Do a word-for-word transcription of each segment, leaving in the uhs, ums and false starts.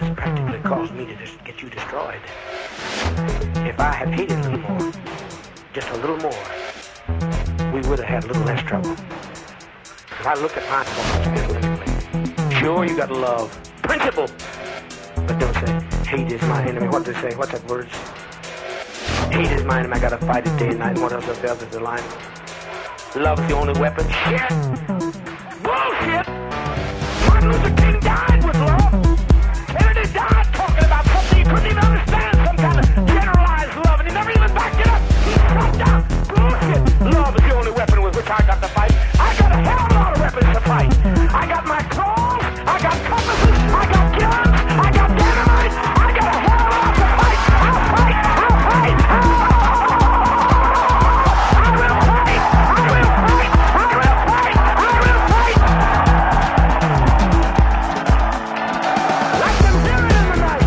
has practically caused me to just get you destroyed. If I had hated a little more, just a little more, we would have had a little less trouble. If I look at my thoughts analytically, sure, you got love, principle, but don't say, hate is my enemy. What does it say? What's that word? Hate is my enemy. I gotta fight it day and night. And what else is the other the line? Love's the only weapon. Shit! Bullshit! Martin Luther King died with love. Kennedy died talking about something he couldn't even understand, some kind of generalized love, and he never even backed it up. He shut down. Bullshit! Love is the only weapon with which I got to fight. I got a hell of a lot of weapons to fight. I got my claws, I got compasses, I got guns, I got dynamite, I got a hell of a lot to fight. I'll fight, I'll fight, I'll I will fight, I will fight, I will fight, I will fight. Like them hear it in the night.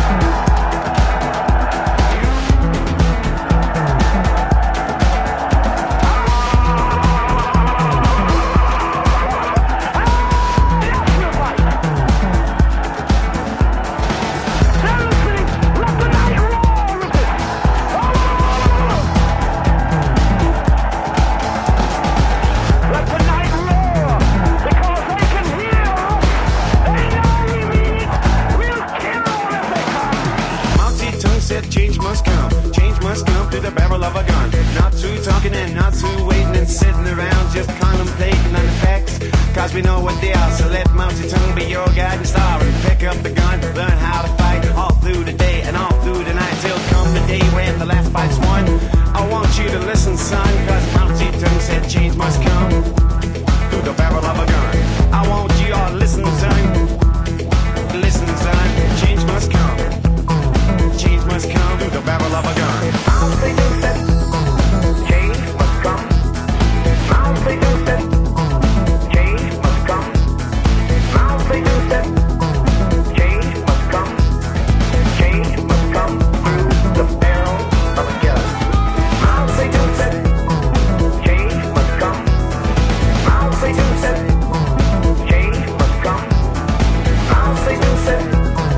Change must come, change must come through the barrel of a gun. Not too talking and not too waiting and sitting around just contemplating on the facts, cause we know what they are. So let Mao Zedong be your guiding star and pick up the gun, learn how to fight all through the day and all through the night till come the day when the last fight's won. I want you to listen, son, cause Mao Zedong said change must come through the barrel of a gun. I want you all to listen, son. Listen, son, change must come. Change must come through the barrel of a gun. Mao Zedong said, change must come. Mao Zedong said, change must come. Mao Zedong said, change must come. Change must come through the barrel of a gun. Mao Zedong said, change must come. Mao Zedong said, change must come. Mao Zedong said,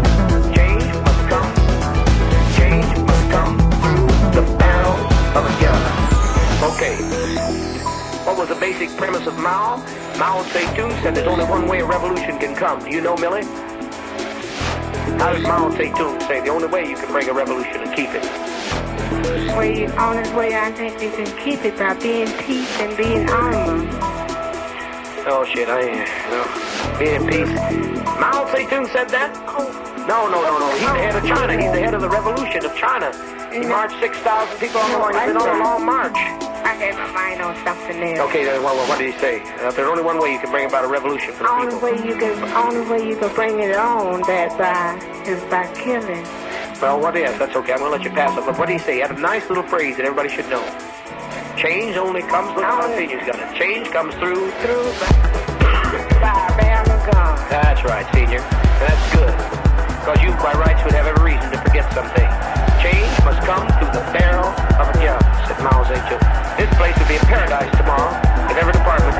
okay. What was the basic premise of Mao? Mao Zedong said there's only one way a revolution can come. Do you know, Millie? How does Mao Zedong say the only way you can bring a revolution and keep it? Well, the only way I think you can keep it by being peace and being honor. Oh, shit, I ain't, no. Being peace. Mao Zedong said that? Oh. No, no, no, no. He's the head of China. He's the head of the revolution of China. He marched six thousand people on the wall. He's been on a long march. I had my mind on something else. Okay, then, well, well, what did he say? Uh, there's only one way you can bring about a revolution for the only people. Way you can, only way you can bring it on that by is by killing. Well, what is? That's okay. I'm going to let you pass it. But what did he say? He had a nice little phrase that everybody should know. Change only comes through. Continues gonna. Change comes through. Through by a barrel of gun. That's right, Senior. And that's good. Because you, by rights, would have every reason to forget something. Change must come through the barrel of a gun, said Mao Zedong. This place would be a paradise tomorrow if every department